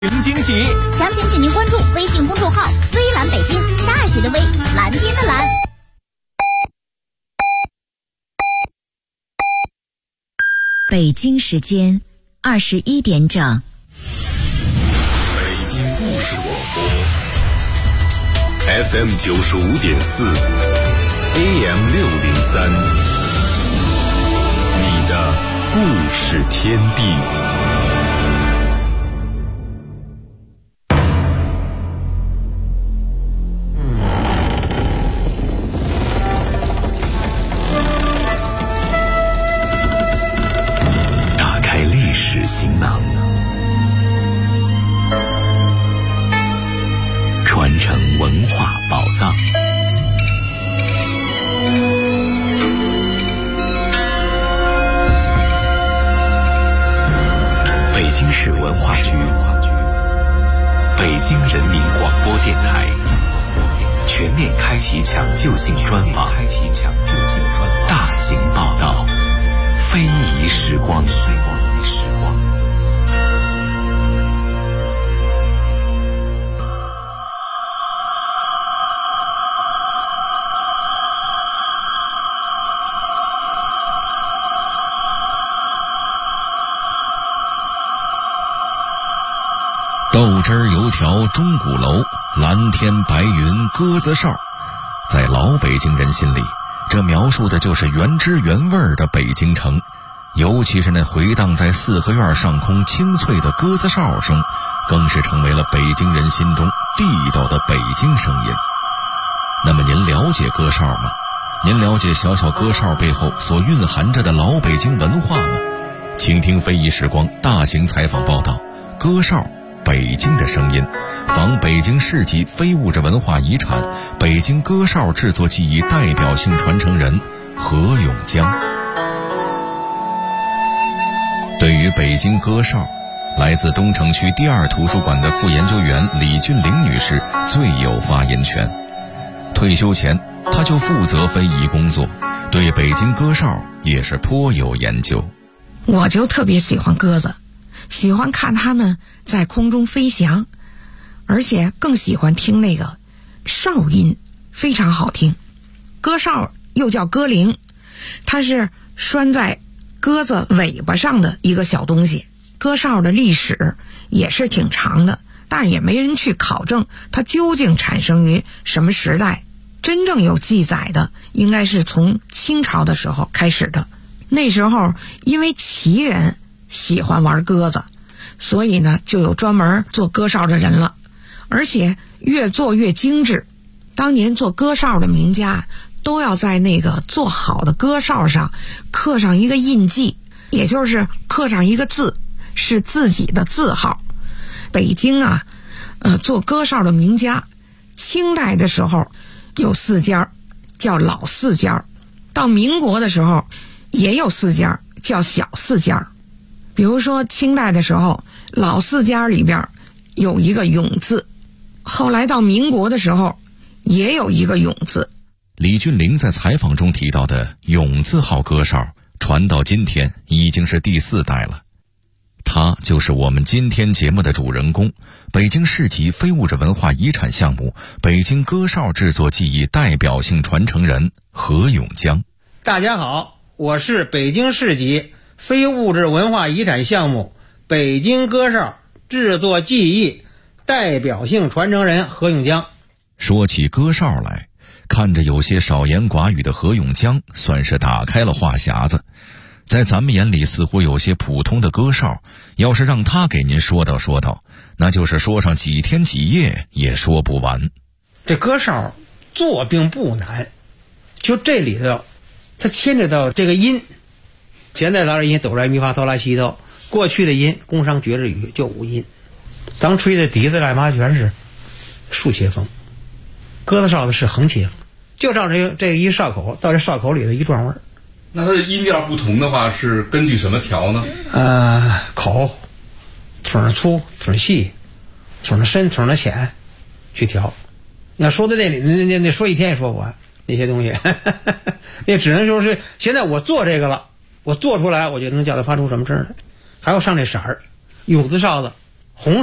惊喜， 详情请您关注微信公众号“微蓝北京”，大写的微，蓝天的蓝。 北京时间21点整。 北京故事广播 FM 95.4 AM 603，你的故事天地。行囊，传承文化宝藏。北京市文化局、北京人民广播电台全面开启抢救性专访，大型报道，非遗时光。 豆汁儿油条钟鼓楼，蓝天白云鸽子哨，在老北京人心里，这描述的就是原汁原味的北京城。尤其是那回荡在四合院上空清脆的鸽子哨声，更是成为了北京人心中地道的北京声音。那么您了解鸽哨吗？您了解小小鸽哨背后所蕴含着的老北京文化吗？请听非遗时光大型采访报道，鸽哨北京的声音，访北京市级非物质文化遗产北京鸽哨制作技艺代表性传承人何永江。对于北京鸽哨，来自东城区第2图书馆的副研究员李俊玲女士最有发言权。退休前，她就负责非遗工作，对北京鸽哨也是颇有研究。 我就特别喜欢鸽子，喜欢看它们在空中飞翔，而且更喜欢听那个哨音，非常好听。鸽哨又叫鸽铃，它是拴在鸽子尾巴上的一个小东西。鸽哨的历史也是挺长的，但是也没人去考证它究竟产生于什么时代。真正有记载的应该是从清朝的时候开始的。那时候因为旗人喜欢玩鸽子，所以呢就有专门做鸽哨的人了，而且越做越精致。当年做鸽哨的名家都要在那个做好的鸽哨上刻上一个印记，也就是刻上一个字，是自己的字号。北京啊，做鸽哨的名家，清代的时候有4家，叫老4家，到民国的时候也有4家，叫小4家。比如说清代的时候，老4家里边有一个永字，后来到民国的时候也有一个永字。 李俊玲在采访中提到的永字号鸽哨传到今天已经是第4代了。他就是我们今天节目的主人公，北京市级非物质文化遗产项目北京鸽哨制作技艺代表性传承人何永江。 大家好，我是北京市级非物质文化遗产项目北京鸽哨制作技艺代表性传承人何永江。 说起鸽哨来，看着有些少言寡语的何永江算是打开了话匣子。在咱们眼里似乎有些普通的鸽哨，要是让他给您说道说道，那就是说上几天几夜也说不完。 这鸽哨做并不难，就这里头它牵扯到这个音，现在的音哆来咪发嗦拉西哆，过去的音宫商角徵羽就5音。咱吹的笛子来嘛全是竖切风，鸽子哨子是横切风，就照这一哨口到这哨口里的一转弯。 那它的音调不同的话是根据什么调呢？ 口筒粗筒细筒深筒浅去调。你要说到这里那说一天也说不完那些东西那只能说是现在我做这个了，我做出来我就能叫它发出什么声来。还有上这色儿，有的哨子红色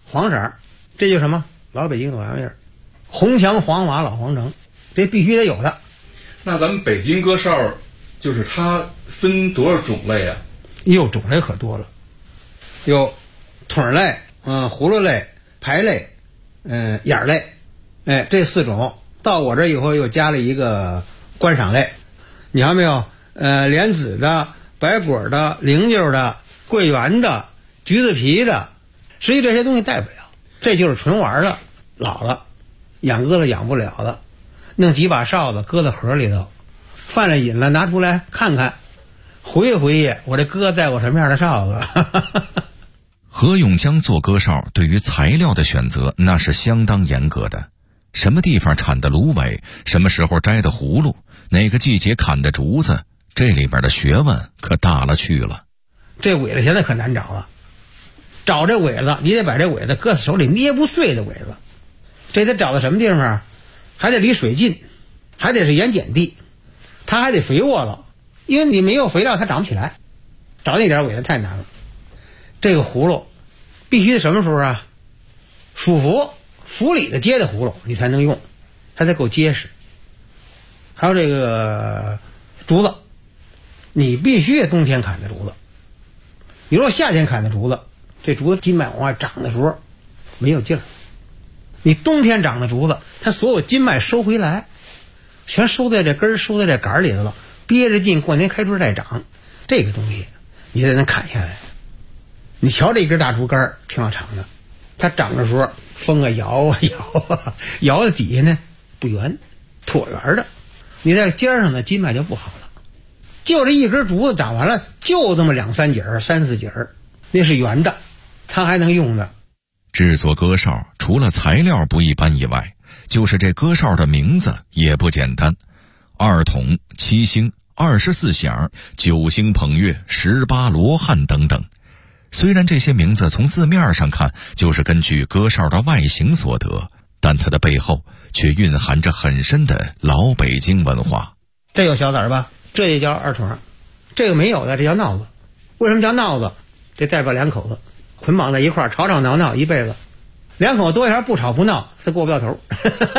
黄色，这就什么老北京的玩意儿，红墙黄瓦老皇城，这必须得有的。 那咱们北京歌哨就是它分多少种类啊？ 哟，种类可多了，有筒类、葫芦类、排类、眼类，这4种。到我这以后又加了一个观赏类，你看没有？莲子的、白果的、菱角的、桂圆的、橘子皮的，实际这些东西带不了，这就是纯玩的。老了，养鸽子养不了了，弄几把哨子搁在盒里头，犯了瘾了拿出来看看，回忆回忆我这哥带过什么样的哨子。 何永江做歌哨对于材料的选择那是相当严格的，什么地方产的芦苇，什么时候摘的葫芦，哪个季节砍的竹子，这里边的学问可大了去了。 这苇子现在可难找了，找这苇子你得把这苇子搁在手里捏不碎的苇子，这得找到什么地方啊？还得离水近，还得是盐碱地，它还得肥沃了，因为你没有肥料它长不起来，找那点苇子太难了。这个葫芦必须什么时候啊？属府里的结的葫芦你才能用，它才够结实。还有这个竹子，你必须得冬天砍的竹子，你若夏天砍的竹子，这竹子筋脉往外长的时候没有劲儿，你冬天长的竹子它所有筋脉收回来，全收在这根儿收在这杆里头了，憋着劲过年开春再长，这个东西你才能砍下来。你瞧这一根大竹竿挺好长的，它长的时候风啊摇啊摇啊，摇的底下呢不圆，椭圆的，你在尖上的筋脉就不好了。就这一根竹子长完了，就这么2-3节儿、3-4节儿，那是圆的，它还能用的。 制作歌哨除了材料不一般以外，就是这歌哨的名字也不简单，2筒、7星、24响、9星捧月、18罗汉等等。虽然这些名字从字面上看就是根据歌哨的外形所得，但它的背后却蕴含着很深的老北京文化。 这有小子儿吧？这也叫2筒，这个没有的这叫闹子。为什么叫闹子？这代表2口子捆绑在一块儿，吵吵闹闹一辈子，2口多一点不吵不闹，他过不了头。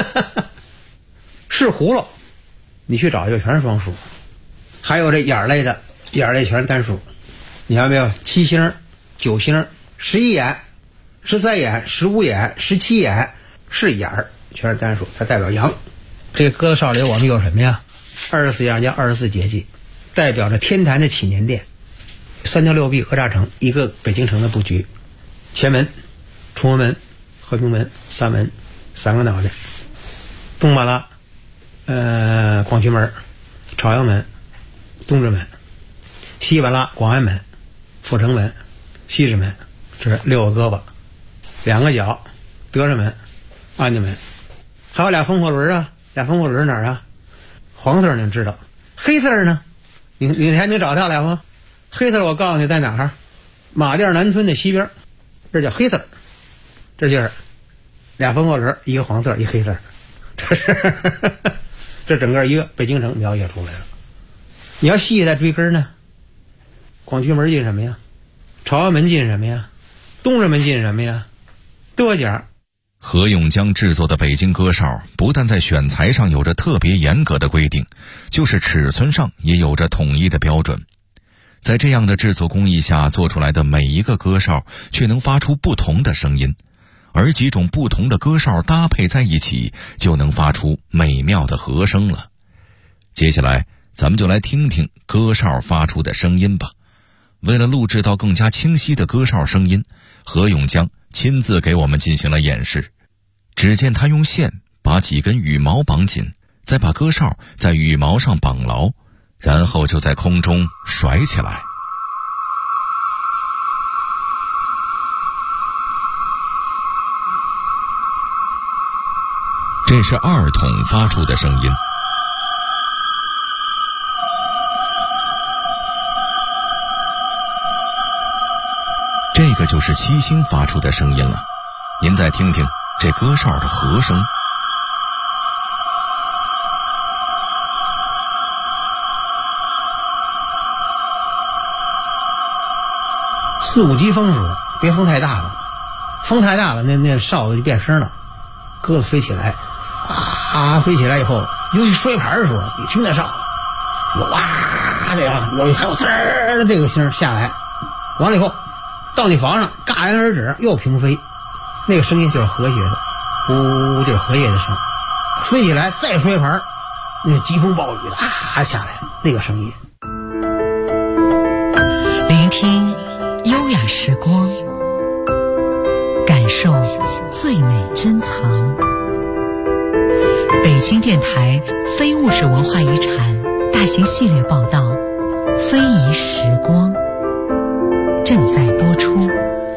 是葫芦，你去找就全是双数。还有这眼类的，眼类全是单数。你看没有？7星、9星、11眼、13眼、15眼、17眼是眼儿，全是单数，它代表阳。这个鸽子哨里我们有什么呀？24样叫24节气，代表着天坛的祈年殿。3条6壁讹诈城，一个北京城的布局。前门、崇文门、和平门、三门，3个脑袋。东巴拉，广渠门、朝阳门、东直门；西巴拉、广安门、阜成门、西直门，这是6个胳膊，2个脚，德胜门、安家门。还有俩风火轮啊，俩风火轮哪儿啊？黄色你知道，黑色呢？你还能找到俩吗？黑色我告诉你在哪儿？马甸南村的西边，这叫黑色，这就是俩风火轮，一个黄色，一黑色，这是这整个一个北京城描写出来了。你要细再追根呢，广渠门进什么呀？朝阳门进什么呀？东直门进什么呀？多角。 何永江制作的北京歌哨不但在选材上有着特别严格的规定，就是尺寸上也有着统一的标准。在这样的制作工艺下做出来的每一个歌哨却能发出不同的声音，而几种不同的歌哨搭配在一起就能发出美妙的和声了。接下来咱们就来听听歌哨发出的声音吧。为了录制到更加清晰的歌哨声音，何永江亲自给我们进行了演示。只见他用线把几根羽毛绑紧，再把歌哨在羽毛上绑牢，然后就在空中甩起来。这是2筒发出的声音。这个就是7星发出的声音了，您再听听这歌哨的和声。 4、5级风时候，别风太大了， 风太大了，那哨子就变声了，鸽子飞起来，飞起来以后，尤其摔盘的时候，你听那哨子，有这样，还有滋儿的这个声下来，完了以后，到你房上戛然而止，又平飞，那个声音就是和谐的，呜，就是荷叶的声，飞起来再摔盘，那疾风暴雨的下来，那个声音。 聆听优雅时光，感受最美珍藏。北京电台非物质文化遗产大型系列报道《非遗时光》正在播出。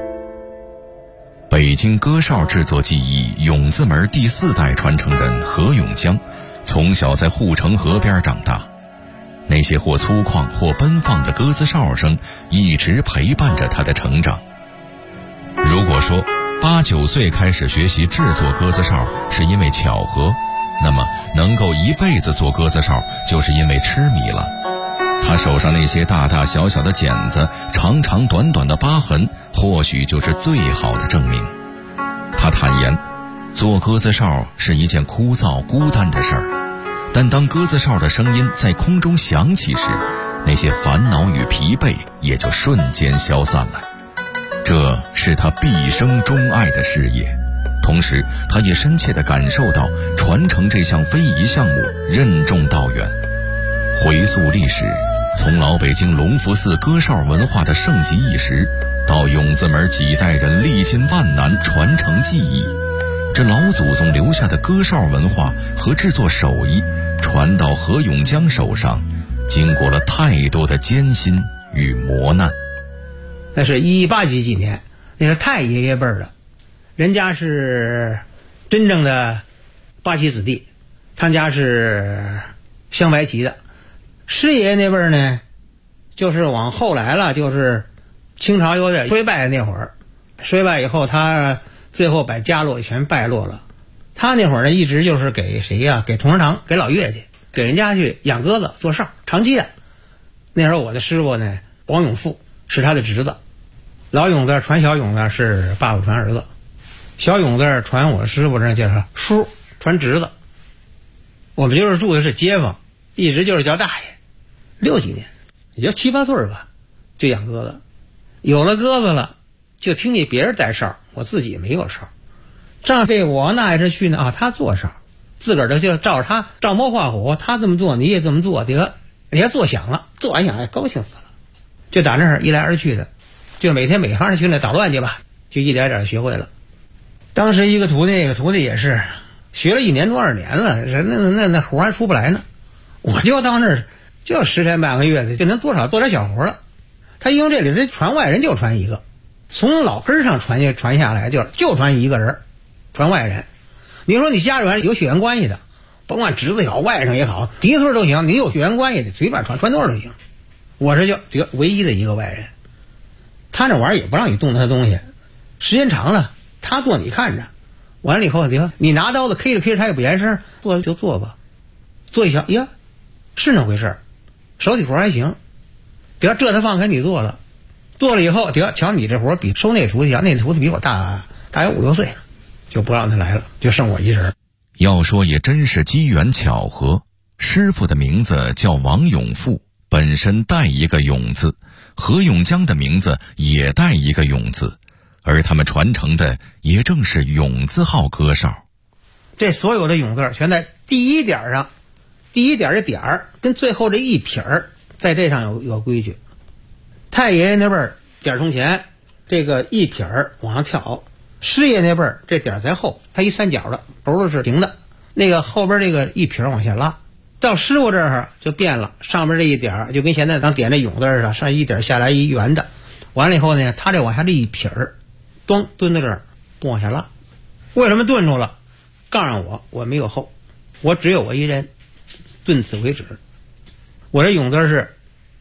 北京歌哨制作技艺永字门第4代传承人何永江，从小在护城河边长大，那些或粗犷或奔放的鸽子哨声一直陪伴着他的成长。如果说8、9岁开始学习制作鸽子哨是因为巧合，那么能够一辈子做鸽子哨就是因为痴迷了。他手上那些大大小小的茧子，长长短短的疤痕，或许就是最好的证明。他坦言，做鸽子哨是一件枯燥孤单的事儿，但当鸽子哨的声音在空中响起时，那些烦恼与疲惫也就瞬间消散了。这是他毕生钟爱的事业，同时他也深切地感受到传承这项非遗项目任重道远。回溯历史，从老北京隆福寺歌哨文化的盛极一时，到永字门几代人历尽万难传承技艺，这老祖宗留下的歌哨文化和制作手艺传到何永江手上，经过了太多的艰辛与磨难。 那是18几年，那是太爷爷辈儿的，人家是真正的八旗子弟，他家是镶白旗的。师爷爷那辈儿呢，就是往后来了，就是清朝有点衰败的那会儿，衰败以后他最后把家落全败落了。他那会儿呢，一直就是给谁呀？给同仁堂，给老岳家，给人家去养鸽子做哨，长期的。那时候我的师傅呢，王永富是他的侄子，老永字传小永字是爸爸传儿子，小永字传我师傅这叫叔，传侄子。我们就是住的是街坊，一直就是叫大爷，6几年，也就7、8岁吧，就养鸽子。有了鸽子了，就听见别人带哨，我自己没有哨。照这我那也是去呢他做哨，自个儿就照着他照猫画虎，他这么做你也这么做，得人家做响了，做完响高兴死了。就打那儿一来二去的，就每天每行去那捣乱去吧，就一点点学会了。当时一个徒弟，那个徒弟也是学了1年多2年了，那活还出不来呢。我就到那儿就10天半个月的，就能多少做点小活了。他因为这里他传外人就传一个，从老根上传下来就传一个人，传外人。你说你家里人有血缘关系的，甭管侄子也好，外甥也好，嫡孙都行，你有血缘关系的随便传多少都行。我这就唯一的一个外人，他那玩意儿也不让你动他的东西，时间长了他做你看着，完了以后你拿刀子 K 着他也不言声，做就做吧，做一瞧呀是那回事，手体活还行，这他放开你做了以后，瞧你这活比收那徒弟那徒弟比我大有5、6岁了，就不让他来了，就剩我一人。 要说也真是机缘巧合，师傅的名字叫王永富，本身带一个永字，何永江的名字也带一个永字，而他们传承的也正是永字号歌哨。 这所有的永字全在第一点上，第一点这点儿跟最后这一撇儿，在这上有规矩。太爷爷那辈儿点从前，这个一撇儿往上跳；师爷那辈儿这点在后，他一三角的，轴子是平的，那个后边这个一撇往下拉。到师傅这儿就变了，上边这一点就跟现在咱点那永字似的，上一点下来一圆的，完了以后呢，他这往下这一撇儿，咚蹲在这儿不往下拉。为什么顿住了？告诉我没有后，我只有我一人，顿此为止。我这永字是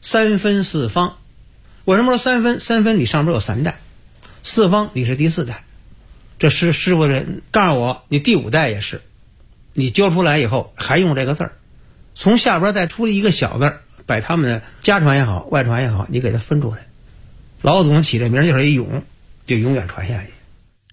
3分4方。为什么说3分？3分你上边有3代，4方你是第4代。这师傅这告诉我，你第5代也是，你揪出来以后还用这个字儿，从下边再出一个小字儿，把他们的家传也好，外传也好，你给它分出来。老祖宗起这名就是一永，就永远传下去。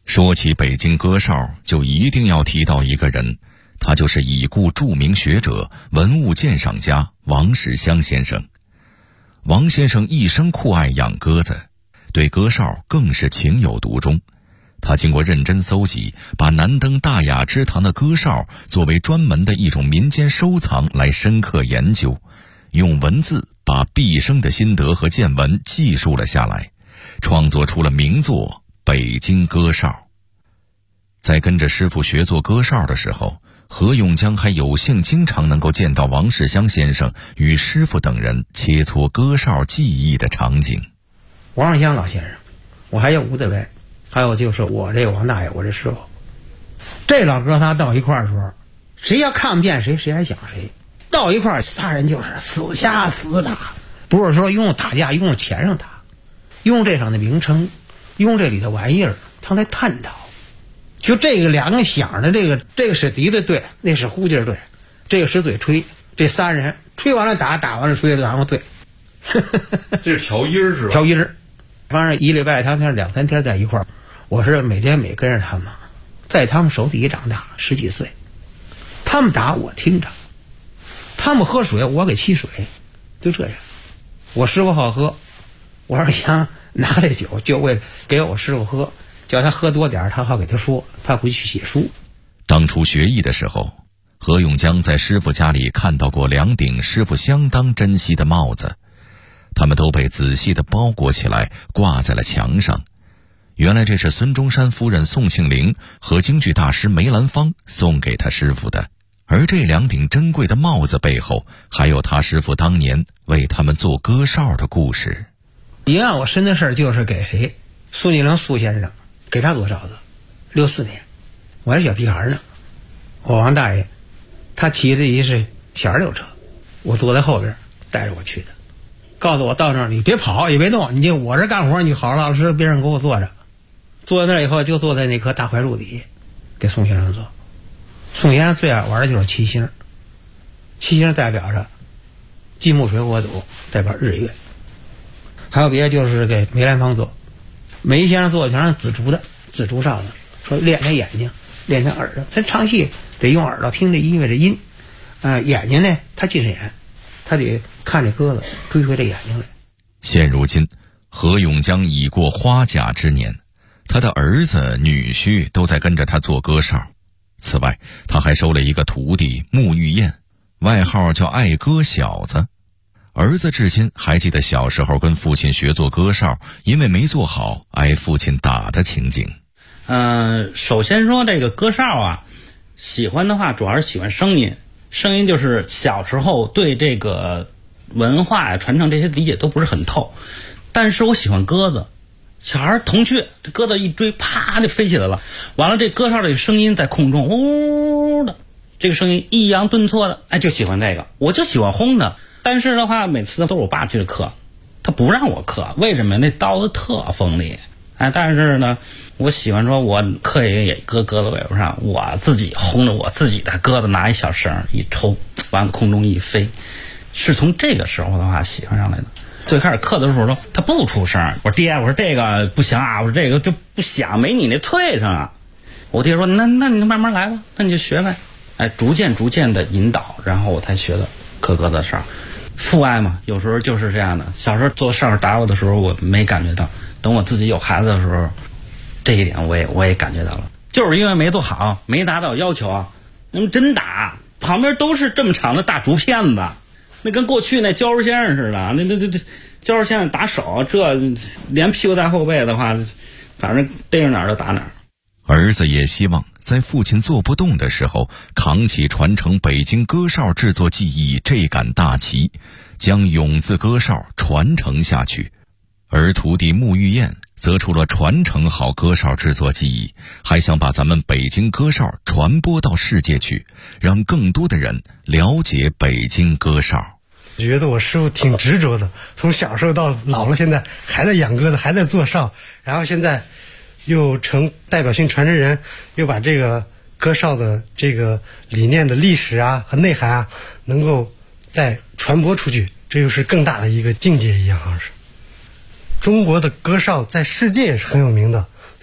说起北京歌哨，就一定要提到一个人，他就是已故著名学者、文物鉴赏家王世襄先生。王先生一生酷爱养鸽子，对歌哨更是情有独钟。他经过认真搜集，把南登大雅之堂的歌哨作为专门的一种民间收藏来深刻研究，用文字把毕生的心得和见闻记述了下来，创作出了名作《北京歌哨》。在跟着师傅学做歌哨的时候，何永江还有幸经常能够见到王世襄先生与师傅等人切磋歌哨技艺的场景。 王世襄老先生，我还有吴德伟，还有就是我这个王大爷，我这师傅，这老哥仨到一块儿的时候，谁要看不见谁，谁还想谁。到一块儿，仨人就是死掐死打，不是说用打架用钱上打，用这场的名称，用这里的玩意儿，他来探讨。就这个两个响的，这个是笛子对，那是呼劲对，这个是嘴吹，这仨人吹完了打，打完了吹，然后对。 这是调音是吧？ 调音，反正一礼拜他们2、3天在一块儿，我是每天每跟着他们，在他们手底下长大，10几岁，他们打我听着，他们喝水我给沏水，就这样。我师傅好喝，我二娘拿这酒就为给我师傅喝，叫他喝多点，他好给他说，他回去写书。 当初学艺的时候，何永江在师傅家里看到过2顶师傅相当珍惜的帽子，他们都被仔细地包裹起来，挂在了墙上。原来这是孙中山夫人宋庆龄和京剧大师梅兰芳送给他师傅的。而这2顶珍贵的帽子背后，还有他师傅当年为他们做歌哨的故事。 一案我深的事儿就是给谁？苏庆龄苏先生，给他做哨子，64年，我还是小屁孩呢。我王大爷，他骑的一是小2溜车，我坐在后边带着我去的，告诉我到那儿你别跑也别动，你就我这干活，你好老实边上给我坐着。坐在那儿以后就坐在那棵大槐树底下给宋先生做。宋先生最爱玩的就是七星，七星代表着金木水火土，代表日月。还有别的就是给梅兰芳做，梅先生做的全是紫竹的紫竹哨子，说练他眼睛，练他耳朵，他唱戏得用耳朵听这音乐的音，眼睛呢他近视眼，他得看这鸽子追回这眼睛来。 现如今何永江已过花甲之年，他的儿子女婿都在跟着他做歌哨。此外，他还收了一个徒弟穆玉燕，外号叫爱歌小子。儿子至今还记得小时候跟父亲学做歌哨，因为没做好挨父亲打的情景。 首先说这个歌哨啊，喜欢的话主要是喜欢声音，声音就是小时候对这个文化呀传承这些理解都不是很透，但是我喜欢鸽子。小孩铜雀，这鸽子一追，啪就飞起来了。完了，这歌哨这个声音在空中呜的，这个声音抑扬顿挫的，哎，就喜欢这个，我就喜欢轰的。但是的话，每次都是我爸去刻，他不让我刻，为什么？那刀子特锋利，哎，但是呢，我喜欢说，我刻也搁鸽子尾巴上，我自己轰着我自己的鸽子，拿一小绳一抽，完了空中一飞，是从这个时候的话喜欢上来的。最开始刻的时候说他不出声，我说爹，我说这个不行啊，我说这个就不响，没你那脆声啊。我爹说那你就慢慢来吧，那你就学呗。哎，逐渐的引导，然后我才学的刻鸽子哨。父爱嘛，有时候就是这样的。小时候做哨打我的时候，我没感觉到，等我自己有孩子的时候，这一点我也感觉到了，就是因为没做好，没达到要求啊。真打旁边都是这么长的大竹片子。那跟过去那胶肉先生似的，那胶肉先生打手，这连屁股带后背的话，反正逮着哪儿就打哪儿。 儿子也希望在父亲做不动的时候，扛起传承北京歌哨制作技艺这杆大旗，将永字歌哨传承下去。而徒弟穆玉燕则除了传承好歌哨制作技艺，还想把咱们北京歌哨传播到世界去，让更多的人了解北京歌哨。 觉得我师傅挺执着的，从小时候到老了，现在还在养鸽子，还在做哨，然后现在又成代表性传承人，又把这个歌哨的这个理念的历史啊和内涵啊能够再传播出去，这又是更大的一个境界一样。好像是中国的歌哨在世界也是很有名的，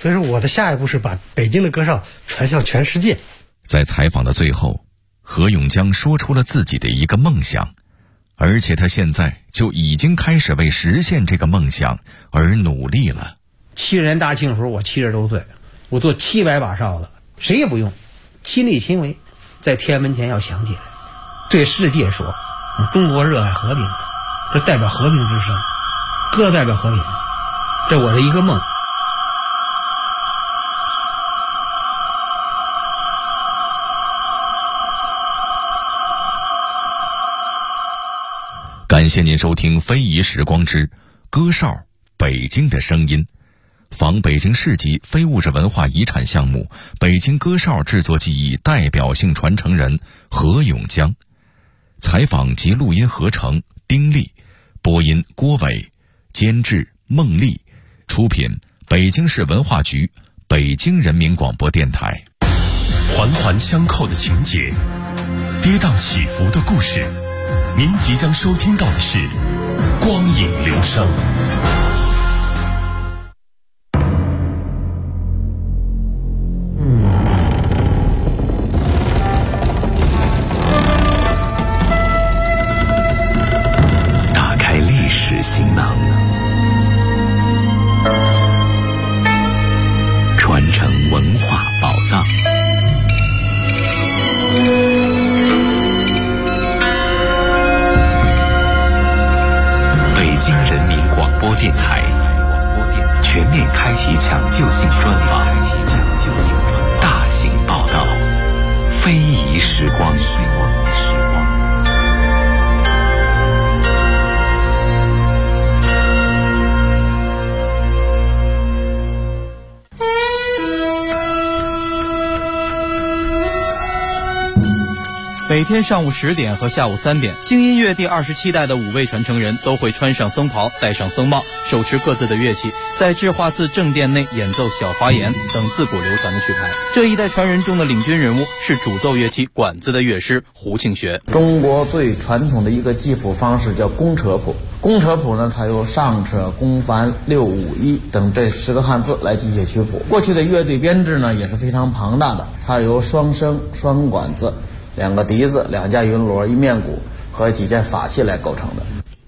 所以说我的下一步是把北京的歌哨传向全世界。 在采访的最后，何永江说出了自己的一个梦想，而且他现在就已经开始为实现这个梦想而努力了。 7人大庆的时候，我70多岁，我做700把哨子，谁也不用，亲力亲为，在天安门前要响起来，对世界说，中国热爱和平，这代表和平之声，歌代表和平，这我的一个梦。 感谢您收听《非遗时光之歌哨北京的声音》，仿北京市级非物质文化遗产项目北京歌哨制作技艺代表性传承人何永江，采访及录音合成丁力，播音郭伟，监制孟丽，出品北京市文化局、北京人民广播电台。 环环相扣的情节，跌宕起伏的故事，您即将收听到的是光影流声。 打开历史行囊，传承文化宝藏。北京人民广播电台全面开启抢救性专访，大型报道，非遗时光。 每天上午10点和下午3点，京音乐第27代的5位传承人都会穿上僧袍，戴上僧帽，手持各自的乐器，在智化寺正殿内演奏小华严等自古流传的曲牌。这一代传人中的领军人物是主奏乐器管子的乐师胡庆学。 中国最传统的一个记谱方式叫公车谱。公车谱呢，它由上车、公繁、六五一等这10个汉字来记写曲谱。过去的乐队编制呢也是非常庞大的，它由双笙、双管子、2个笛子、2架云锣、1面鼓和几件法器来构成的。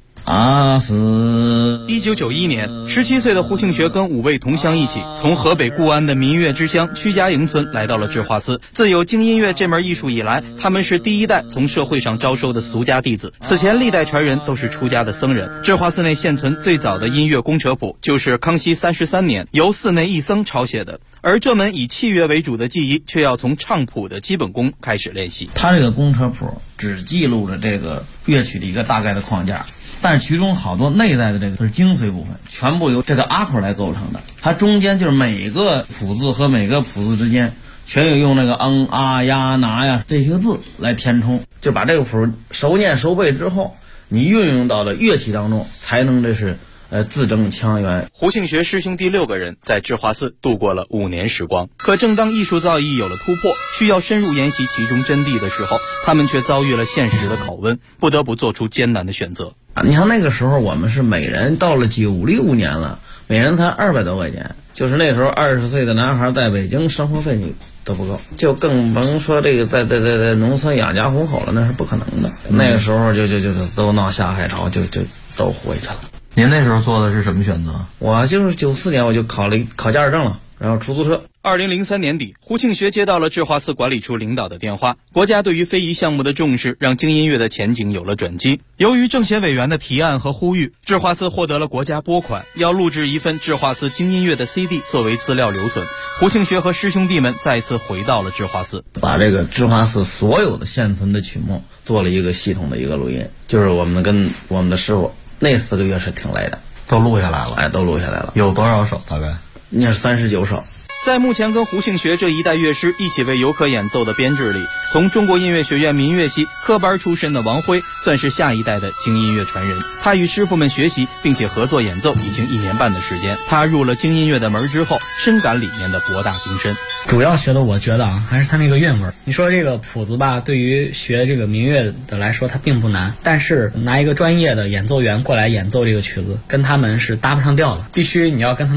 1991年，17岁的胡庆学跟5位同乡一起，从河北固安的民乐之乡曲家营村来到了智化寺。自有京音乐这门艺术以来，他们是第一代从社会上招收的俗家弟子。此前历代传人都是出家的僧人。智化寺内现存最早的音乐公车谱，就是康熙33年由寺内一僧抄写的。而这门以器乐为主的技艺，却要从唱谱的基本功开始练习。 它这个公车谱只记录着这个乐曲的一个大概的框架，但是其中好多内在的这个是精髓部分，全部由这个阿口来构成的。它中间就是每个谱字和每个谱字之间全有用那个啊呀拿呀这些字来填充，就把这个谱熟念熟背之后，你运用到了乐器当中，才能这是字正腔圆。 胡庆学师兄弟6个人在智化寺度过了5年时光。可正当艺术造诣有了突破，需要深入研习其中真谛的时候，他们却遭遇了现实的拷问，不得不做出艰难的选择。 你像那个时候我们是每人到了96年了，每人才200多块钱，就是那时候20岁的男孩在北京生活费你都不够，就更甭说这个在农村养家糊口了，那是不可能的。那个时候就都闹下海潮，就都回去了。 您那时候做的是什么选择？ 我就是94年我就考驾驶证了，然后出租车。 2003年底，胡庆学接到了智化寺管理处领导的电话，国家对于非遗项目的重视让京音乐的前景有了转机。由于政协委员的提案和呼吁，智化寺获得了国家拨款，要录制一份智化寺京音乐的 CD 作为资料留存。胡庆学和师兄弟们再次回到了智化寺， 把这个智化寺所有的现存的曲目做了一个系统的一个录音，就是我们跟我们的师傅那4个月是挺累的， 都录下来了。 都录下来了。 有多少首？大概那是39首。 在目前跟胡庆学这一代乐师一起为游客演奏的编制里，从中国音乐学院民乐系科班出身的王辉算是下一代的京音乐传人。他与师傅们学习并且合作演奏已经1年半的时间。他入了京音乐的门之后，深感里面的博大精深。 主要学的我觉得还是他那个韵味。你说这个谱子吧，对于学这个民乐的来说它并不难，但是拿一个专业的演奏员过来演奏这个曲子，跟他们是搭不上调的。必须你要跟他们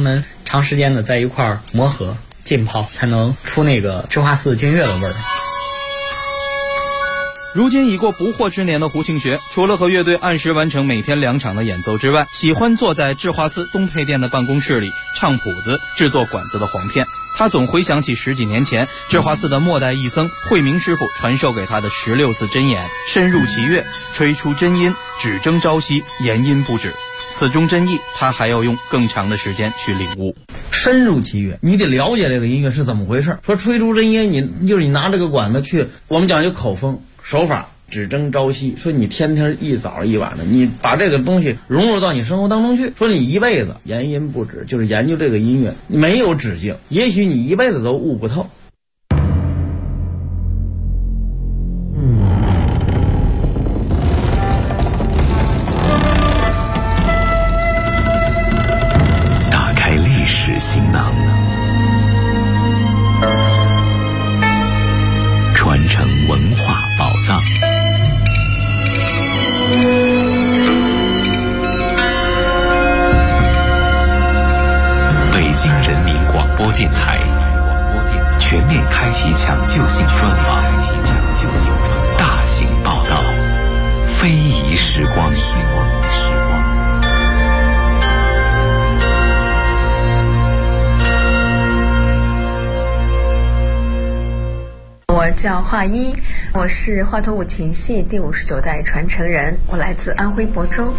长时间的在一块儿磨合浸泡，才能出那个智化寺京乐的味儿。 如今已过不惑之年的胡庆学，除了和乐队按时完成每天2场的演奏之外，喜欢坐在智化寺东配殿的办公室里唱谱子、制作管子的簧片。他总回想起10几年前智化寺的末代义僧慧明师傅传授给他的16字真言：深入其乐，吹出真音，只争朝夕，言音不止。此中真意，他还要用更长的时间去领悟。 深入其乐，你得了解这个音乐是怎么回事。说吹出真音，你拿这个管子去，我们讲究口风手法，只争朝夕。说你天天一早一晚的，你把这个东西融入到你生活当中去。说你一辈子言音不止，就是研究这个音乐，没有止境，也许你一辈子都悟不透。 打开历史行囊，传承文化宝藏。北京人民广播电台全面开启抢救性专访，大型报道，非遗时光。 我叫华一，我是华佗五禽戏第59代传承人，我来自安徽亳州。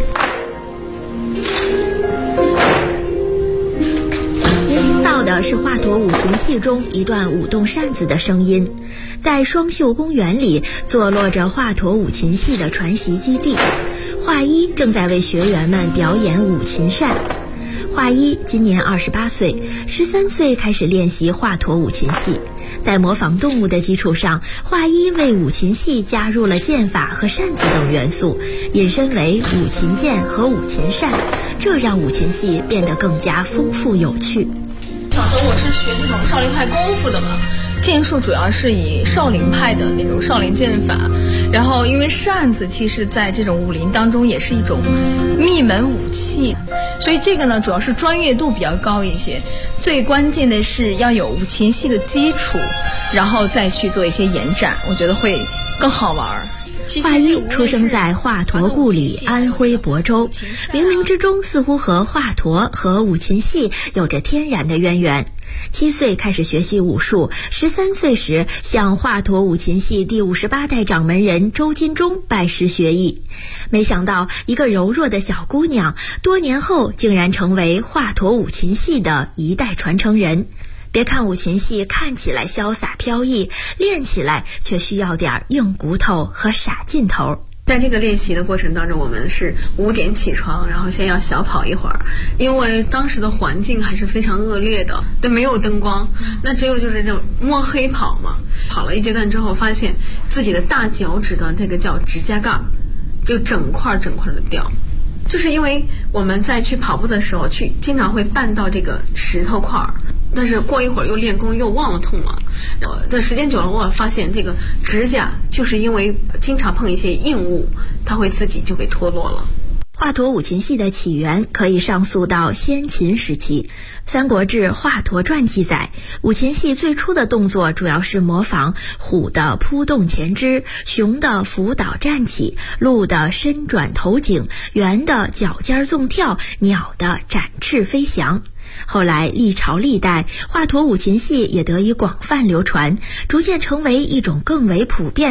您听到的是华佗五禽戏中一段舞动扇子的声音。在双秀公园里坐落着华佗五禽戏的传习基地，华一正在为学员们表演五禽扇。华一今年28岁，13岁开始练习华佗五禽戏。在模仿动物的基础上，华一为五禽戏加入了剑法和扇子等元素，引申为五禽剑和五禽扇，这让五禽戏变得更加丰富有趣。 小时候我是学这种少林派功夫的嘛，剑术主要是以少林派的那种少林剑法，然后因为扇子其实在这种武林当中也是一种秘门武器，所以这个呢主要是专业度比较高一些，最关键的是要有五禽戏的基础，然后再去做一些延展，我觉得会更好玩。 华一出生在华佗故里安徽亳州，冥冥之中似乎和华佗和五禽戏有着天然的渊源。7岁开始学习武术，13岁时向华佗五禽戏第58代掌门人周金忠拜师学艺。没想到一个柔弱的小姑娘，多年后竟然成为华佗五禽戏的一代传承人。别看五禽戏看起来潇洒飘逸，练起来却需要点硬骨头和傻劲头。 在这个练习的过程当中，我们是5点起床，然后先要小跑一会儿，因为当时的环境还是非常恶劣的，都没有灯光，那只有就是这种摸黑跑嘛。跑了一阶段之后，发现自己的大脚趾的这个叫指甲盖就整块的掉，就是因为我们在去跑步的时候经常会绊到这个石头块，但是过一会儿又练功又忘了痛了，但时间久了我发现这个指甲就是因为经常碰一些硬物，它会自己就给脱落了。 华佗五禽戏的起源可以上溯到先秦时期，《三国志·华佗传》记载，五禽戏最初的动作主要是模仿虎的扑动前肢，熊的伏倒站起，鹿的伸转头颈，猿的脚尖纵跳，鸟的展翅飞翔。后来历朝历代，华佗五禽戏也得以广泛流传，逐渐成为一种更为普遍